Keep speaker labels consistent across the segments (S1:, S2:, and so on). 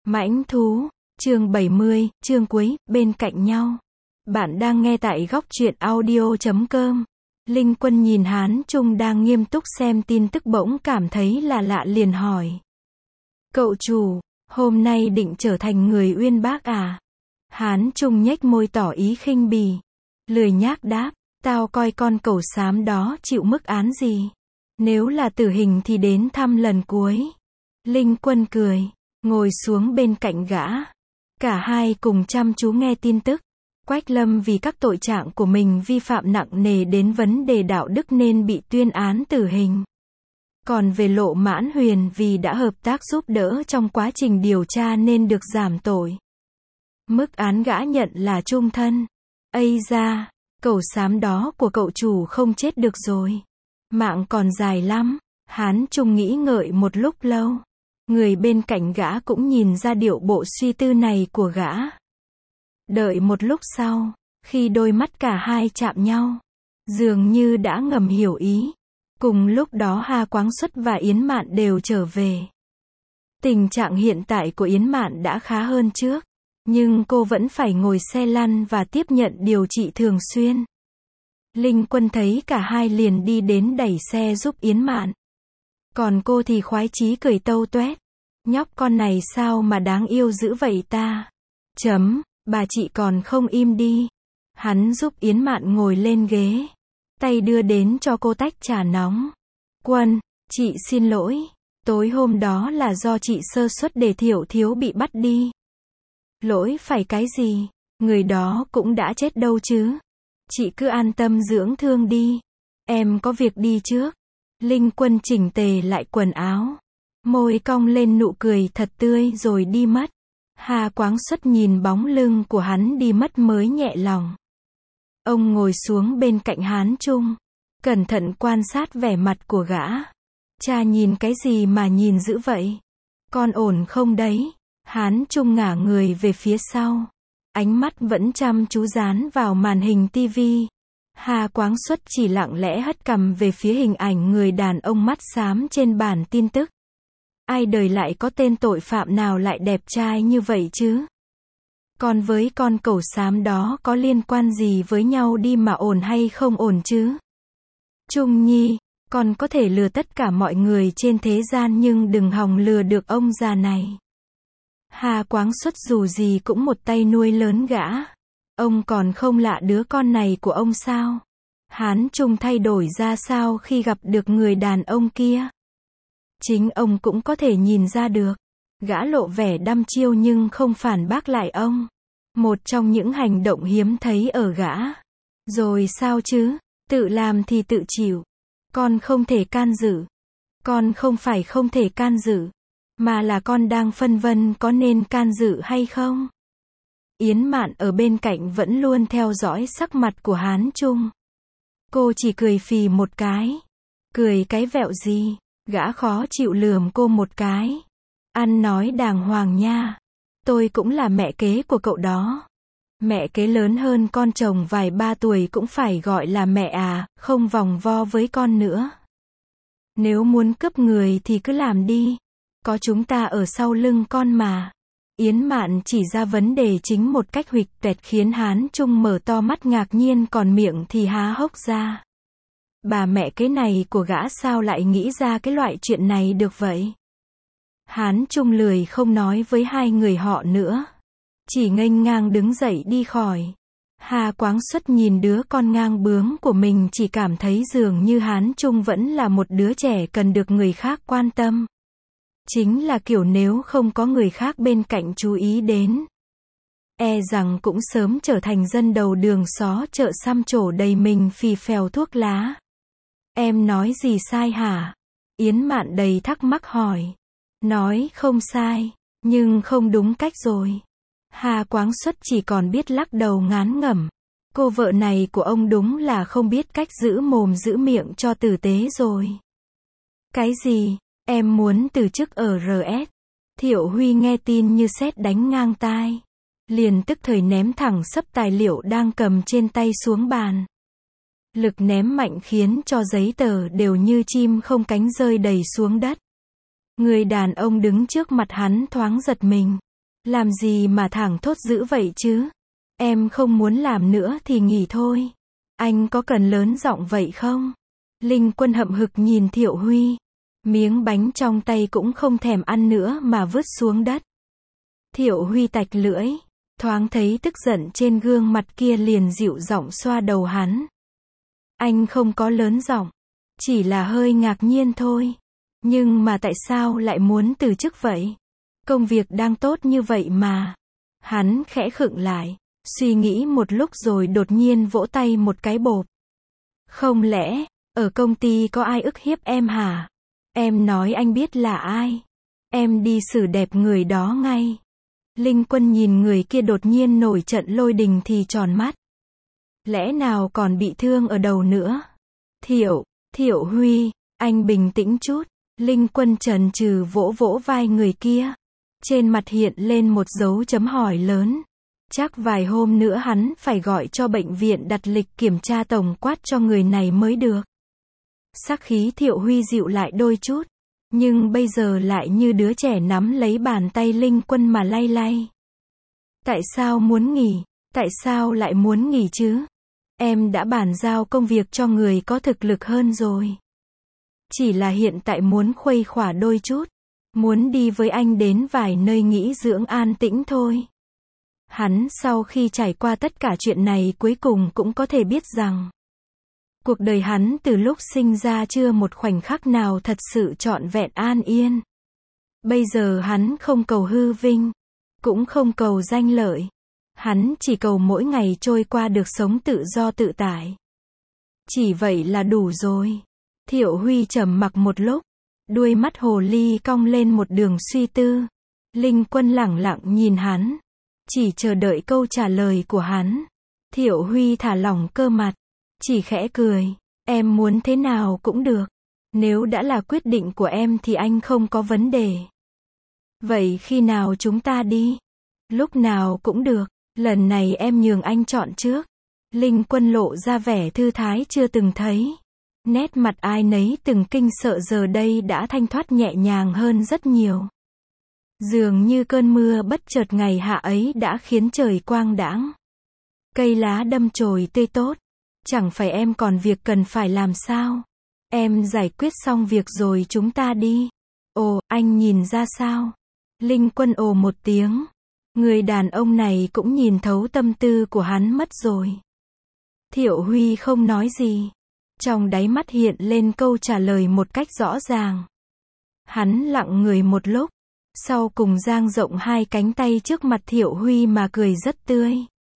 S1: Mãnh thú, chương 70, chương cuối, bên cạnh nhau. Bạn đang nghe tại góc truyện audio.com. Linh Quân nhìn Hán Trung đang nghiêm túc xem tin tức bỗng cảm thấy là lạ liền hỏi. Cậu chủ, hôm nay định trở thành người uyên bác à? Hán Trung nhếch môi tỏ ý khinh bỉ. Lười nhác đáp, tao coi con cẩu xám đó chịu mức án gì. Nếu là tử hình thì đến thăm lần cuối. Linh Quân cười, ngồi xuống bên cạnh gã. Cả hai cùng chăm chú nghe tin tức. Quách Lâm vì các tội trạng của mình vi phạm nặng nề đến vấn đề đạo đức nên bị tuyên án tử hình. Còn về Lộ Mãn Huyền vì đã hợp tác giúp đỡ trong quá trình điều tra nên được giảm tội. Mức án gã nhận là chung thân. Ây da, cẩu xám đó của cậu chủ không chết được rồi. Mạng còn dài lắm. Hán Trung nghĩ ngợi một lúc lâu. Người bên cạnh gã cũng nhìn ra điệu bộ suy tư này của gã. Đợi một lúc sau, khi đôi mắt cả hai chạm nhau, dường như đã ngầm hiểu ý. Cùng lúc đó Hà Quáng Xuất và Yến Mạn đều trở về. Tình trạng hiện tại của Yến Mạn đã khá hơn trước, nhưng cô vẫn phải ngồi xe lăn và tiếp nhận điều trị thường xuyên. Linh Quân thấy cả hai liền đi đến đẩy xe giúp Yến Mạn. Còn cô thì khoái chí cười tâu toét. Nhóc con này sao mà đáng yêu dữ vậy ta? Bà chị còn không im đi. Hắn giúp Yến Mạn ngồi lên ghế. Tay đưa đến cho cô tách trà nóng. Quân, chị xin lỗi. Tối hôm đó là do chị sơ suất để Thiểu Thiếu bị bắt đi. Lỗi phải cái gì? Người đó cũng đã chết đâu chứ. Chị cứ an tâm dưỡng thương đi. Em có việc đi trước. Linh Quân chỉnh tề lại quần áo. Môi cong lên nụ cười thật tươi rồi đi mất. Hà Quáng Xuất nhìn bóng lưng của hắn đi mất mới nhẹ lòng. Ông ngồi xuống bên cạnh Hán Trung, cẩn thận quan sát vẻ mặt của gã. Cha nhìn cái gì mà nhìn dữ vậy? Con ổn không đấy? Hán Trung ngả người về phía sau. Ánh mắt vẫn chăm chú dán vào màn hình tivi. Hà Quáng Xuất chỉ lặng lẽ hất cằm về phía hình ảnh người đàn ông mắt xám trên bản tin tức. Ai đời lại có tên tội phạm nào lại đẹp trai như vậy chứ? Còn với con cẩu xám đó có liên quan gì với nhau đi mà ổn hay không ổn chứ? Trung Nhi, con có thể lừa tất cả mọi người trên thế gian nhưng đừng hòng lừa được ông già này. Hà Quáng Xuất dù gì cũng một tay nuôi lớn gã. Ông còn không lạ đứa con này của ông sao? Hán Trung thay đổi ra sao khi gặp được người đàn ông kia? Chính ông cũng có thể nhìn ra được. Gã lộ vẻ đăm chiêu nhưng không phản bác lại ông. Một trong những hành động hiếm thấy ở gã. Rồi sao chứ? Tự làm thì tự chịu. Con không thể can dự. Con không phải không thể can dự, mà là con đang phân vân có nên can dự hay không. Yến Mạn ở bên cạnh vẫn luôn theo dõi sắc mặt của Hán Trung. Cô chỉ cười phì một cái. Cười cái vẹo gì? Gã khó chịu lườm cô một cái. Ăn nói đàng hoàng nha. Tôi cũng là mẹ kế của cậu đó. Mẹ kế lớn hơn con chồng vài ba tuổi cũng phải gọi là mẹ à, không vòng vo với con nữa. Nếu muốn cướp người thì cứ làm đi. Có chúng ta ở sau lưng con mà. Yến Mạn chỉ ra vấn đề chính một cách huỵch toẹt khiến Hán Trung mở to mắt ngạc nhiên còn miệng thì há hốc ra. Bà mẹ kế này của gã sao lại nghĩ ra cái loại chuyện này được vậy? Hán Trung lười không nói với hai người họ nữa. Chỉ nghênh ngang đứng dậy đi khỏi. Hà Quáng Xuất nhìn đứa con ngang bướng của mình chỉ cảm thấy dường như Hán Trung vẫn là một đứa trẻ cần được người khác quan tâm. Chính là kiểu nếu không có người khác bên cạnh chú ý đến. E rằng cũng sớm trở thành dân đầu đường xó chợ xăm trổ đầy mình phì phèo thuốc lá. Em nói gì sai hả? Yến Mạn đầy thắc mắc hỏi. Nói không sai, nhưng không đúng cách rồi. Hà Quáng Xuất chỉ còn biết lắc đầu ngán ngẩm. Cô vợ này của ông đúng là không biết cách giữ mồm giữ miệng cho tử tế rồi. Cái gì? Em muốn từ chức ở RS. Thiệu Huy nghe tin như sét đánh ngang tai. Liền tức thời ném thẳng xấp tài liệu đang cầm trên tay xuống bàn. Lực ném mạnh khiến cho giấy tờ đều như chim không cánh rơi đầy xuống đất. Người đàn ông đứng trước mặt hắn thoáng giật mình. Làm gì mà thảng thốt dữ vậy chứ? Em không muốn làm nữa thì nghỉ thôi. Anh có cần lớn giọng vậy không? Linh Quân hậm hực nhìn Thiệu Huy. Miếng bánh trong tay cũng không thèm ăn nữa mà vứt xuống đất. Thiệu Huy tạch lưỡi. Thoáng thấy tức giận trên gương mặt kia liền dịu giọng xoa đầu hắn. Anh không có lớn giọng. Chỉ là hơi ngạc nhiên thôi. Nhưng mà tại sao lại muốn từ chức vậy? Công việc đang tốt như vậy mà. Hắn khẽ khựng lại. Suy nghĩ một lúc rồi đột nhiên vỗ tay một cái bộp. Không lẽ, ở công ty có ai ức hiếp em hả? Em nói anh biết là ai. Em đi xử đẹp người đó ngay. Linh Quân nhìn người kia đột nhiên nổi trận lôi đình thì tròn mắt. Lẽ nào còn bị thương ở đầu nữa? Thiệu Huy, anh bình tĩnh chút. Linh Quân chần chừ vỗ vỗ vai người kia. Trên mặt hiện lên một dấu chấm hỏi lớn. Chắc vài hôm nữa hắn phải gọi cho bệnh viện đặt lịch kiểm tra tổng quát cho người này mới được. Sắc khí Thiệu Huy dịu lại đôi chút. Nhưng bây giờ lại như đứa trẻ nắm lấy bàn tay Linh Quân mà lay lay. Tại sao muốn nghỉ? Tại sao lại muốn nghỉ chứ? Em đã bàn giao công việc cho người có thực lực hơn rồi. Chỉ là hiện tại muốn khuây khỏa đôi chút. Muốn đi với anh đến vài nơi nghỉ dưỡng an tĩnh thôi. Hắn sau khi trải qua tất cả chuyện này cuối cùng cũng có thể biết rằng cuộc đời hắn từ lúc sinh ra chưa một khoảnh khắc nào thật sự trọn vẹn an yên. Bây giờ hắn không cầu hư vinh, cũng không cầu danh lợi. Hắn chỉ cầu mỗi ngày trôi qua được sống tự do tự tại. Chỉ vậy là đủ rồi. Thiệu Huy trầm mặc một lúc, đuôi mắt hồ ly cong lên một đường suy tư. Linh Quân lẳng lặng nhìn hắn, chỉ chờ đợi câu trả lời của hắn. Thiệu Huy thả lỏng cơ mặt, chỉ khẽ cười. Em muốn thế nào cũng được. Nếu đã là quyết định của em thì anh không có vấn đề. Vậy khi nào chúng ta đi? Lúc nào cũng được. Lần này em nhường anh chọn trước. Linh Quân lộ ra vẻ thư thái chưa từng thấy. Nét mặt ai nấy từng kinh sợ giờ đây đã thanh thoát nhẹ nhàng hơn rất nhiều. Dường như cơn mưa bất chợt ngày hạ ấy đã khiến trời quang đãng. Cây lá đâm chồi tươi tốt. Chẳng phải em còn việc cần phải làm sao? Em giải quyết xong việc rồi chúng ta đi. Ồ, anh nhìn ra sao? Linh Quân ồ một tiếng. Người đàn ông này cũng nhìn thấu tâm tư của hắn mất rồi. Thiệu Huy không nói gì. Trong đáy mắt hiện lên câu trả lời một cách rõ ràng. Hắn lặng người một lúc. Sau cùng dang rộng hai cánh tay trước mặt Thiệu Huy mà cười rất tươi.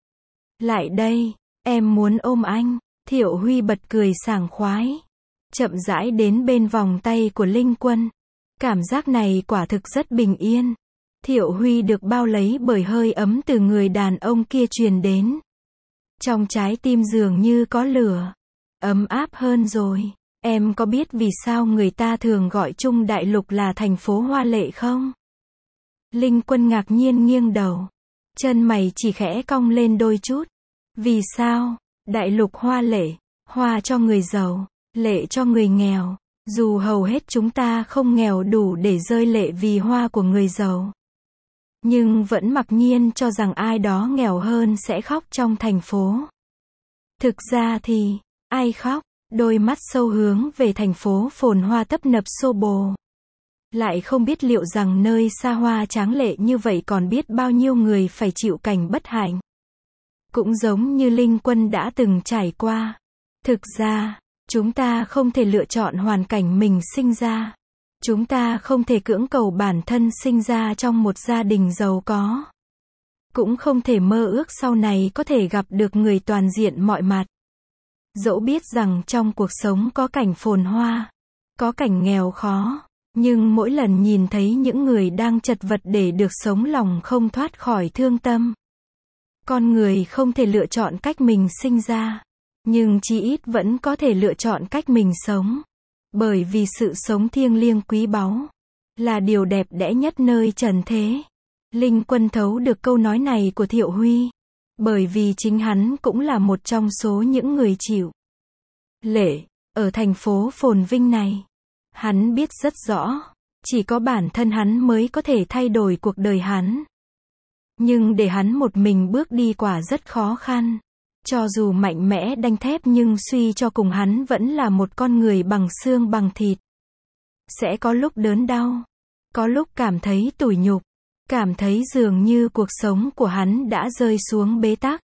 S1: Lại đây, em muốn ôm anh. Thiệu Huy bật cười sảng khoái. Chậm rãi đến bên vòng tay của Linh Quân. Cảm giác này quả thực rất bình yên. Thiệu Huy được bao lấy bởi hơi ấm từ người đàn ông kia truyền đến. Trong trái tim dường như có lửa. Ấm áp hơn rồi. Em có biết vì sao người ta thường gọi Trung Đại Lục là thành phố hoa lệ không? Linh Quân ngạc nhiên nghiêng đầu. Chân mày chỉ khẽ cong lên đôi chút. Vì sao? Đại lục hoa lệ. Hoa cho người giàu. Lệ cho người nghèo. Dù hầu hết chúng ta không nghèo đủ để rơi lệ vì hoa của người giàu. Nhưng vẫn mặc nhiên cho rằng ai đó nghèo hơn sẽ khóc trong thành phố. Thực ra thì, ai khóc? Đôi mắt sâu hướng về thành phố phồn hoa tấp nập xô bồ. Lại không biết liệu rằng nơi xa hoa tráng lệ như vậy còn biết bao nhiêu người phải chịu cảnh bất hạnh. Cũng giống như Linh Quân đã từng trải qua. Thực ra, chúng ta không thể lựa chọn hoàn cảnh mình sinh ra. Chúng ta không thể cưỡng cầu bản thân sinh ra trong một gia đình giàu có. Cũng không thể mơ ước sau này có thể gặp được người toàn diện mọi mặt. Dẫu biết rằng trong cuộc sống có cảnh phồn hoa, có cảnh nghèo khó, nhưng mỗi lần nhìn thấy những người đang chật vật để được sống lòng không thoát khỏi thương tâm. Con người không thể lựa chọn cách mình sinh ra, nhưng chí ít vẫn có thể lựa chọn cách mình sống. Bởi vì sự sống thiêng liêng quý báu, là điều đẹp đẽ nhất nơi trần thế. Linh Quân thấu được câu nói này của Thiệu Huy. Bởi vì chính hắn cũng là một trong số những người chịu lệ, ở thành phố phồn vinh này. Hắn biết rất rõ, chỉ có bản thân hắn mới có thể thay đổi cuộc đời hắn. Nhưng để hắn một mình bước đi quả rất khó khăn. Cho dù mạnh mẽ đanh thép nhưng suy cho cùng hắn vẫn là một con người bằng xương bằng thịt. Sẽ có lúc đớn đau. Có lúc cảm thấy tủi nhục. Cảm thấy dường như cuộc sống của hắn đã rơi xuống bế tắc.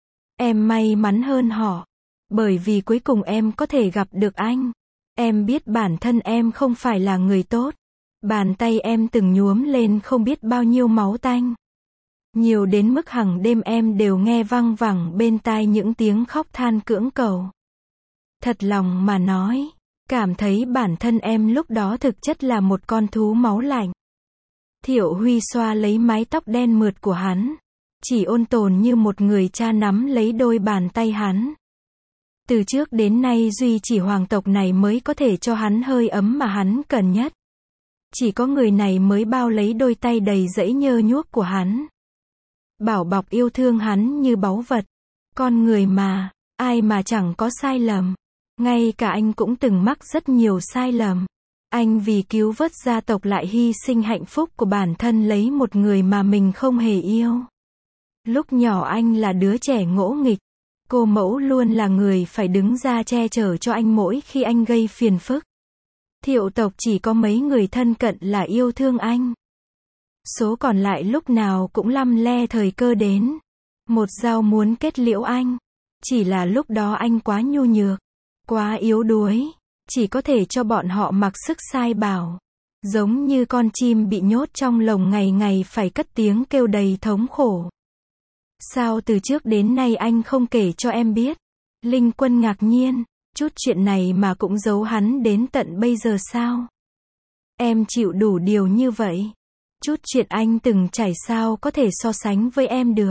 S1: Em may mắn hơn họ. Bởi vì cuối cùng em có thể gặp được anh. Em biết bản thân em không phải là người tốt. Bàn tay em từng nhuốm lên không biết bao nhiêu máu tanh. Nhiều đến mức hàng đêm em đều nghe văng vẳng bên tai những tiếng khóc than cưỡng cầu. Thật lòng mà nói, cảm thấy bản thân em lúc đó thực chất là một con thú máu lạnh. Thiệu Huy xoa lấy mái tóc đen mượt của hắn. Chỉ ôn tồn như một người cha nắm lấy đôi bàn tay hắn. Từ trước đến nay duy chỉ hoàng tộc này mới có thể cho hắn hơi ấm mà hắn cần nhất. Chỉ có người này mới bao lấy đôi tay đầy rẫy nhơ nhuốc của hắn. Bảo bọc yêu thương hắn như báu vật. Con người mà, ai mà chẳng có sai lầm. Ngay cả anh cũng từng mắc rất nhiều sai lầm. Anh vì cứu vớt gia tộc lại hy sinh hạnh phúc của bản thân lấy một người mà mình không hề yêu. Lúc nhỏ anh là đứa trẻ ngỗ nghịch. Cô mẫu luôn là người phải đứng ra che chở cho anh mỗi khi anh gây phiền phức. Thiệu tộc chỉ có mấy người thân cận là yêu thương anh. Số còn lại lúc nào cũng lăm le thời cơ đến. Một dao muốn kết liễu anh. Chỉ là lúc đó anh quá nhu nhược, quá yếu đuối. Chỉ có thể cho bọn họ mặc sức sai bảo. Giống như con chim bị nhốt trong lồng ngày ngày phải cất tiếng kêu đầy thống khổ. Sao từ trước đến nay anh không kể cho em biết? Linh Quân ngạc nhiên, chút chuyện này mà cũng giấu hắn đến tận bây giờ sao? Em chịu đủ điều như vậy. Chút chuyện anh từng trải sao có thể so sánh với em được.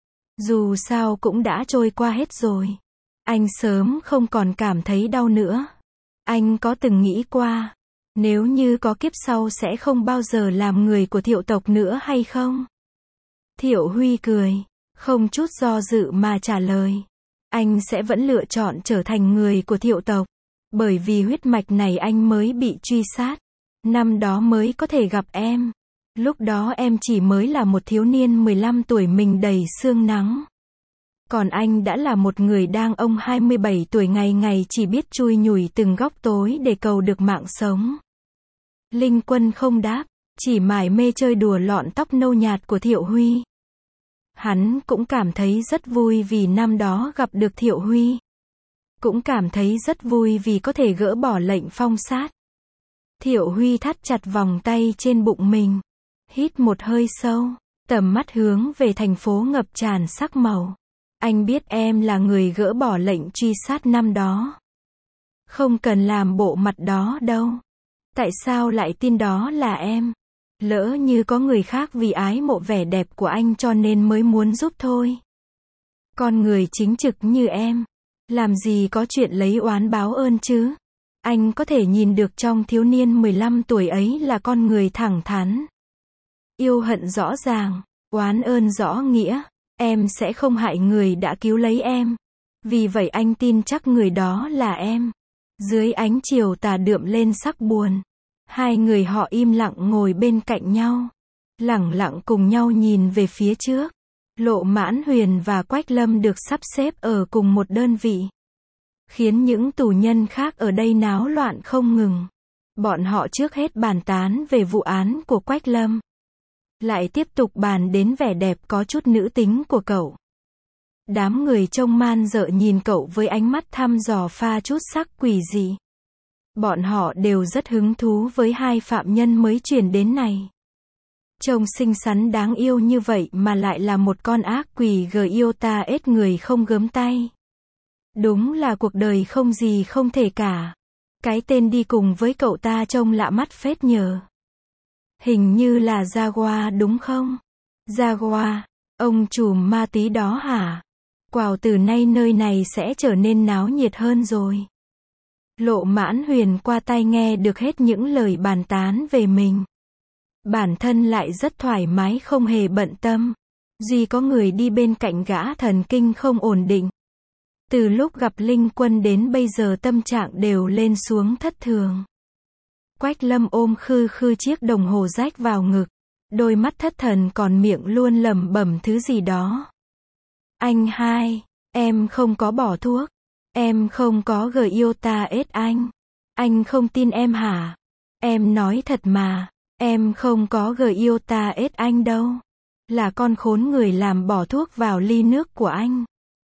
S1: Dù sao cũng đã trôi qua hết rồi. Anh sớm không còn cảm thấy đau nữa. Anh có từng nghĩ qua, nếu như có kiếp sau sẽ không bao giờ làm người của Thiệu tộc nữa hay không? Thiệu Huy cười, không chút do dự mà trả lời. Anh sẽ vẫn lựa chọn trở thành người của Thiệu tộc. Bởi vì huyết mạch này anh mới bị truy sát. Năm đó mới có thể gặp em. Lúc đó em chỉ mới là một thiếu niên 15 tuổi mình đầy sương nắng. Còn anh đã là một người đàn ông 27 tuổi ngày ngày chỉ biết chui nhủi từng góc tối để cầu được mạng sống. Linh Quân không đáp, chỉ mải mê chơi đùa lọn tóc nâu nhạt của Thiệu Huy. Hắn cũng cảm thấy rất vui vì năm đó gặp được Thiệu Huy. Cũng cảm thấy rất vui vì có thể gỡ bỏ lệnh phong sát. Thiệu Huy thắt chặt vòng tay trên bụng mình. Hít một hơi sâu, tầm mắt hướng về thành phố ngập tràn sắc màu. Anh biết em là người gỡ bỏ lệnh truy sát năm đó. Không cần làm bộ mặt đó đâu. Tại sao lại tin đó là em? Lỡ như có người khác vì ái mộ vẻ đẹp của anh cho nên mới muốn giúp thôi. Con người chính trực như em, làm gì có chuyện lấy oán báo ơn chứ? Anh có thể nhìn được trong thiếu niên 15 tuổi ấy là con người thẳng thắn. Yêu hận rõ ràng, oán ơn rõ nghĩa. Em sẽ không hại người đã cứu lấy em. Vì vậy anh tin chắc người đó là em. Dưới ánh chiều tà đượm lên sắc buồn. Hai người họ im lặng ngồi bên cạnh nhau. Lẳng lặng cùng nhau nhìn về phía trước. Lộ Mãn Huyền và Quách Lâm được sắp xếp ở cùng một đơn vị. Khiến những tù nhân khác ở đây náo loạn không ngừng. Bọn họ trước hết bàn tán về vụ án của Quách Lâm. Lại tiếp tục bàn đến vẻ đẹp có chút nữ tính của cậu. Đám người trông man dợ nhìn cậu với ánh mắt thăm dò pha chút sắc quỷ dị. Bọn họ đều rất hứng thú với hai phạm nhân mới chuyển đến này. Trông xinh xắn đáng yêu như vậy mà lại là một con ác quỷ Iota ết người không gớm tay. Đúng là cuộc đời không gì không thể cả. Cái tên đi cùng với cậu ta trông lạ mắt phết nhờ. Hình như là Jaguar đúng không? Jaguar, ông trùm ma túy đó hả? Quào từ nay nơi này sẽ trở nên náo nhiệt hơn rồi. Lộ Mãn Huyền qua tai nghe được hết những lời bàn tán về mình. Bản thân lại rất thoải mái không hề bận tâm. Duy có người đi bên cạnh gã thần kinh không ổn định. Từ lúc gặp Linh Quân đến bây giờ tâm trạng đều lên xuống thất thường. Quách Lâm ôm khư khư chiếc đồng hồ rách vào ngực. Đôi mắt thất thần còn miệng luôn lẩm bẩm thứ gì đó. Anh hai, em không có bỏ thuốc. Em không có gợi yêu ta ết anh. Anh không tin em hả? Em nói thật mà. Em không có gợi yêu ta ết anh đâu. Là con khốn người làm bỏ thuốc vào ly nước của anh.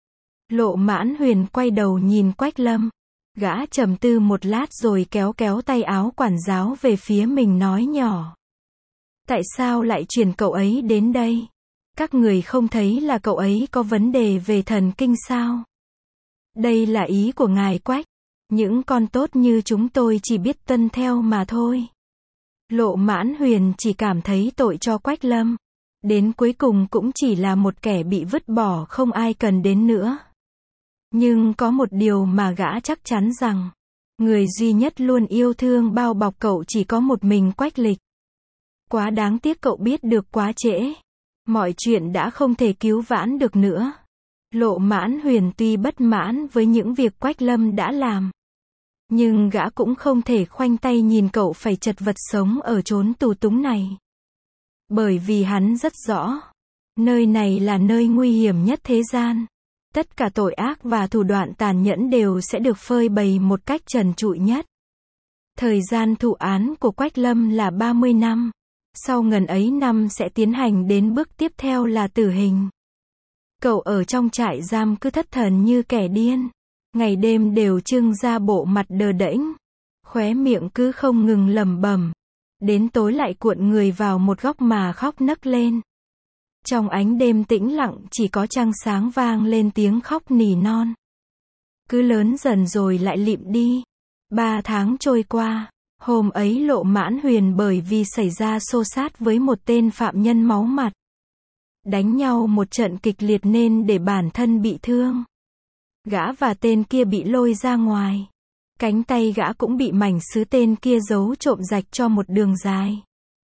S1: Lộ Mãn Huyền quay đầu nhìn Quách Lâm. Gã trầm tư một lát rồi kéo kéo tay áo quản giáo về phía mình nói nhỏ. Tại sao lại chuyển cậu ấy đến đây? Các người không thấy là cậu ấy có vấn đề về thần kinh sao? Đây là ý của ngài Quách. Những con tốt như chúng tôi chỉ biết tuân theo mà thôi. Lộ Mãn Huyền chỉ cảm thấy tội cho Quách Lâm. Đến cuối cùng cũng chỉ là một kẻ bị vứt bỏ không ai cần đến nữa. Nhưng có một điều mà gã chắc chắn rằng, người duy nhất luôn yêu thương bao bọc cậu chỉ có một mình Quách Lịch. Quá đáng tiếc cậu biết được quá trễ. Mọi chuyện đã không thể cứu vãn được nữa. Lộ Mãn Huyền tuy bất mãn với những việc Quách Lâm đã làm, nhưng gã cũng không thể khoanh tay nhìn cậu phải chật vật sống ở chốn tù túng này. Bởi vì hắn rất rõ, nơi này là nơi nguy hiểm nhất thế gian. Tất cả tội ác và thủ đoạn tàn nhẫn đều sẽ được phơi bày một cách trần trụi nhất. Thời gian thụ án của Quách Lâm là 30 năm. Sau ngần ấy năm sẽ tiến hành đến bước tiếp theo là tử hình. Cậu ở trong trại giam cứ thất thần như kẻ điên. Ngày đêm đều trưng ra bộ mặt đờ đễnh. Khóe miệng cứ không ngừng lẩm bẩm. Đến tối lại cuộn người vào một góc mà khóc nấc lên. Trong ánh đêm tĩnh lặng chỉ có trăng sáng vang lên tiếng khóc nỉ non. Cứ lớn dần rồi lại lịm đi. 3 tháng trôi qua. Hôm ấy Lộ Mãn Huyền bởi vì xảy ra xô xát với một tên phạm nhân máu mặt. Đánh nhau một trận kịch liệt nên để bản thân bị thương. Gã và tên kia bị lôi ra ngoài. Cánh tay gã cũng bị mảnh sứ tên kia giấu trộm rạch cho một đường dài.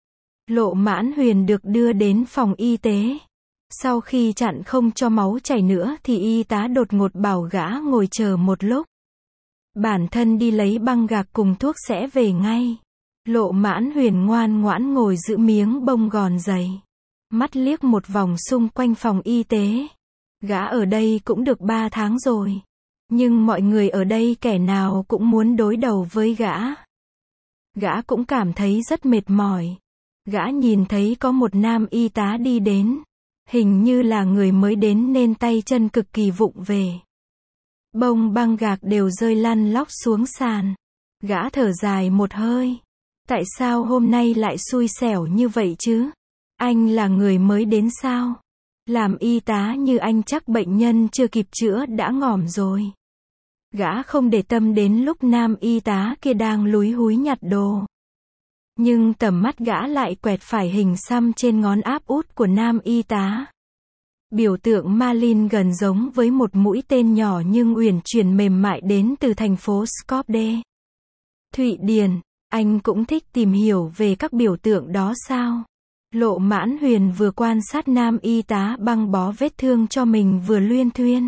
S1: Lộ Mãn Huyền được đưa đến phòng y tế. Sau khi chặn không cho máu chảy nữa thì y tá đột ngột bảo gã ngồi chờ một lúc. Bản thân đi lấy băng gạc cùng thuốc sẽ về ngay. Lộ Mãn Huyền ngoan ngoãn ngồi giữ miếng bông gòn dày. Mắt liếc một vòng xung quanh phòng y tế. Gã ở đây cũng được 3 tháng rồi. Nhưng mọi người ở đây kẻ nào cũng muốn đối đầu với gã. Gã cũng cảm thấy rất mệt mỏi. Gã nhìn thấy có một nam y tá đi đến. Hình như là người mới đến nên tay chân cực kỳ vụng về. Bông băng gạc đều rơi lăn lóc xuống sàn. Gã thở dài một hơi. Tại sao hôm nay lại xui xẻo như vậy chứ? Anh là người mới đến sao? Làm y tá như anh chắc bệnh nhân chưa kịp chữa đã ngỏm rồi. Gã không để tâm đến lúc nam y tá kia đang lúi húi nhặt đồ. Nhưng tầm mắt gã lại quẹt phải hình xăm trên ngón áp út của nam y tá. Biểu tượng Malin gần giống với một mũi tên nhỏ nhưng uyển chuyển mềm mại đến từ thành phố Skopje, Thụy Điển. Anh cũng thích tìm hiểu về các biểu tượng đó sao? Lộ Mãn Huyền vừa quan sát nam y tá băng bó vết thương cho mình vừa luyên thuyên.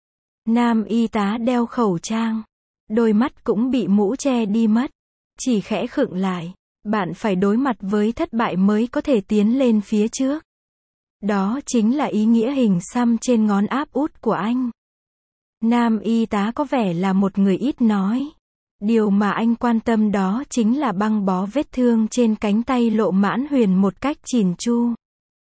S1: Nam y tá đeo khẩu trang. Đôi mắt cũng bị mũ che đi mất. Chỉ khẽ khựng lại. Bạn phải đối mặt với thất bại mới có thể tiến lên phía trước. Đó chính là ý nghĩa hình xăm trên ngón áp út của anh. Nam y tá có vẻ là một người ít nói. Điều mà anh quan tâm đó chính là băng bó vết thương trên cánh tay Lộ Mãn Huyền một cách chỉn chu.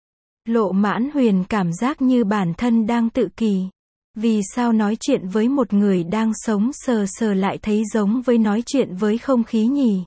S1: Lộ Mãn Huyền cảm giác như bản thân đang tự kỷ. Vì sao nói chuyện với một người đang sống sờ sờ lại thấy giống với nói chuyện với không khí nhỉ?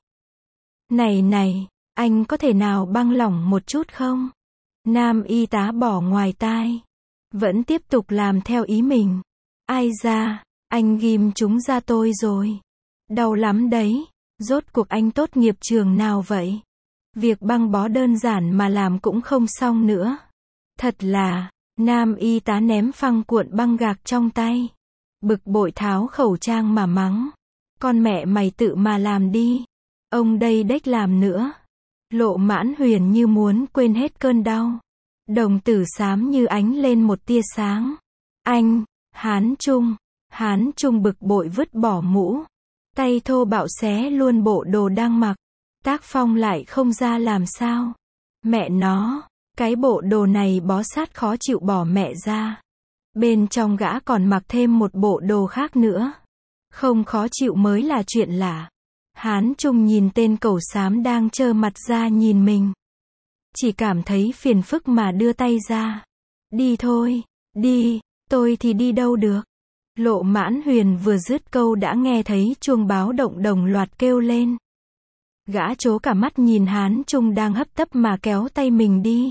S1: Này, anh có thể nào băng lỏng một chút không? Nam y tá bỏ ngoài tai. Vẫn tiếp tục làm theo ý mình. Ai da, anh ghim chúng ra tôi rồi. Đau lắm đấy. Rốt cuộc anh tốt nghiệp trường nào vậy? Việc băng bó đơn giản mà làm cũng không xong nữa. Thật là, nam y tá ném phăng cuộn băng gạc trong tay. Bực bội tháo khẩu trang mà mắng. Con mẹ mày tự mà làm đi. Ông đây đếch làm nữa. Lộ Mãn Huyền như muốn quên hết cơn đau. Đồng tử xám như ánh lên một tia sáng. Anh, Hán Trung bực bội vứt bỏ mũ. Tay thô bạo xé luôn bộ đồ đang mặc. Tác Phong lại không ra làm sao. Mẹ nó, cái bộ đồ này bó sát khó chịu bỏ mẹ ra. Bên trong gã còn mặc thêm một bộ đồ khác nữa. Không khó chịu mới là chuyện lạ. Hán Trung nhìn tên cẩu xám đang trơ mặt ra nhìn mình. Chỉ cảm thấy phiền phức mà đưa tay ra. Đi thôi, đi, tôi thì đi đâu được. Lộ Mãn Huyền vừa dứt câu đã nghe thấy chuông báo động đồng loạt kêu lên. Gã trố cả mắt nhìn Hán Trung đang hấp tấp mà kéo tay mình đi.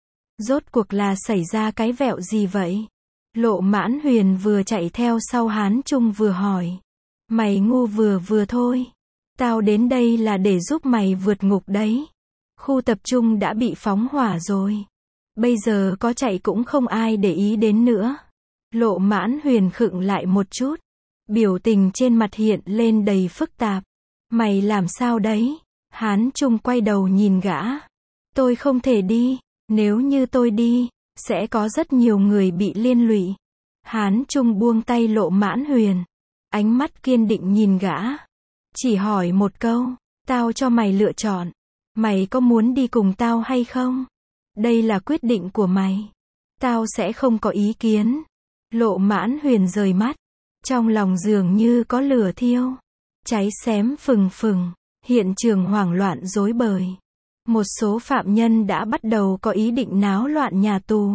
S1: Rốt cuộc là xảy ra cái vẹo gì vậy? Lộ Mãn Huyền vừa chạy theo sau Hán Trung vừa hỏi. Mày ngu vừa thôi. Tao đến đây là để giúp mày vượt ngục đấy. Khu tập trung đã bị phóng hỏa rồi. Bây giờ có chạy cũng không ai để ý đến nữa. Lộ Mãn Huyền khựng lại một chút. Biểu tình trên mặt hiện lên đầy phức tạp. Mày làm sao đấy? Hán Trung quay đầu nhìn gã. Tôi không thể đi. Nếu như tôi đi, sẽ có rất nhiều người bị liên lụy. Hán Trung buông tay Lộ Mãn Huyền. Ánh mắt kiên định nhìn gã. Chỉ hỏi một câu. Tao cho mày lựa chọn. Mày có muốn đi cùng tao hay không? Đây là quyết định của mày. Tao sẽ không có ý kiến. Lộ Mãn Huyền rời mắt. Trong lòng dường như có lửa thiêu. Cháy xém phừng phừng. Hiện trường hoảng loạn rối bời. Một số phạm nhân đã bắt đầu có ý định náo loạn nhà tù.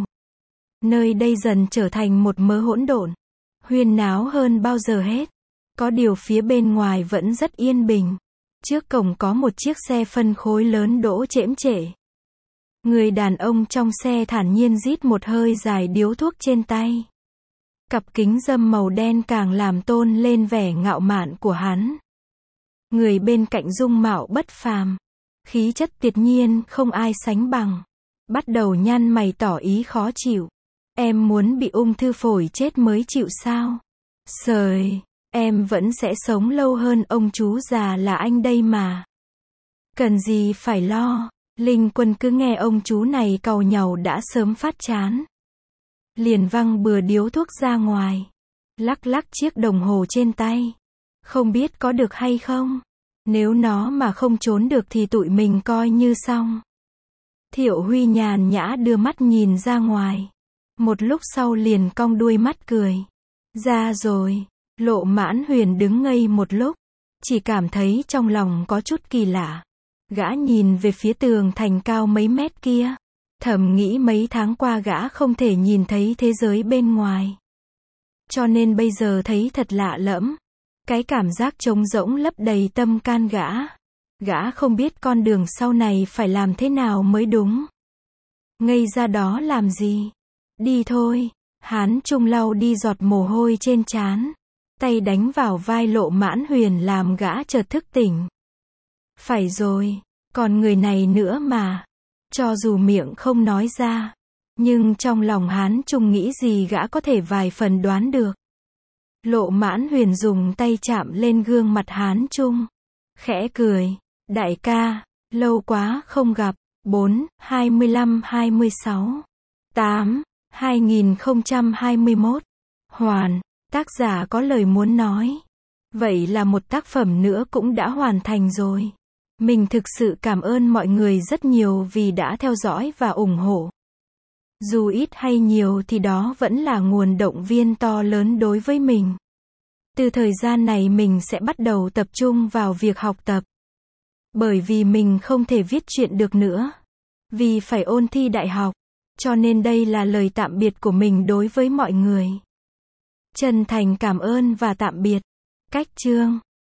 S1: Nơi đây dần trở thành một mớ hỗn độn. Huyên náo hơn bao giờ hết. Có điều phía bên ngoài vẫn rất yên bình. Trước cổng có một chiếc xe phân khối lớn đỗ chễm chệ. Người đàn ông trong xe thản nhiên rít một hơi dài điếu thuốc trên tay. Cặp kính râm màu đen càng làm tôn lên vẻ ngạo mạn của hắn. Người bên cạnh dung mạo bất phàm. Khí chất tuyệt nhiên không ai sánh bằng. Bắt đầu nhăn mày tỏ ý khó chịu. Em muốn bị ung thư phổi chết mới chịu sao? Sời, em vẫn sẽ sống lâu hơn ông chú già là anh đây mà. Cần gì phải lo. Linh Quân cứ nghe ông chú này càu nhàu đã sớm phát chán. Liền văng bừa điếu thuốc ra ngoài. Lắc lắc chiếc đồng hồ trên tay. Không biết có được hay không? Nếu nó mà không trốn được thì tụi mình coi như xong. Thiệu Huy nhàn nhã đưa mắt nhìn ra ngoài. Một lúc sau liền cong đuôi mắt cười. Ra rồi. Lộ Mãn Huyền đứng ngây một lúc. Chỉ cảm thấy trong lòng có chút kỳ lạ. Gã nhìn về phía tường thành cao mấy mét kia. Thầm nghĩ mấy tháng qua gã không thể nhìn thấy thế giới bên ngoài. Cho nên bây giờ thấy thật lạ lẫm. Cái cảm giác trống rỗng lấp đầy tâm can gã. Gã không biết con đường sau này phải làm thế nào mới đúng. Ngây ra đó làm gì? Đi thôi. Hán Trung lau đi giọt mồ hôi trên trán. Tay đánh vào vai Lộ Mãn Huyền làm gã chợt thức tỉnh. Phải rồi, còn người này nữa mà. Cho dù miệng không nói ra, nhưng trong lòng Hán Trung nghĩ gì gã có thể vài phần đoán được. Lộ Mãn Huyền dùng tay chạm lên gương mặt Hán Trung. Khẽ cười. Đại ca, lâu quá không gặp. 4, 25-26. 8, 2021. Hoàn. Tác giả có lời muốn nói. Vậy là một tác phẩm nữa cũng đã hoàn thành rồi. Mình thực sự cảm ơn mọi người rất nhiều vì đã theo dõi và ủng hộ. Dù ít hay nhiều thì đó vẫn là nguồn động viên to lớn đối với mình. Từ thời gian này mình sẽ bắt đầu tập trung vào việc học tập. Bởi vì mình không thể viết truyện được nữa. Vì phải ôn thi đại học. Cho nên đây là lời tạm biệt của mình đối với mọi người. Chân thành cảm ơn và tạm biệt. Cách chương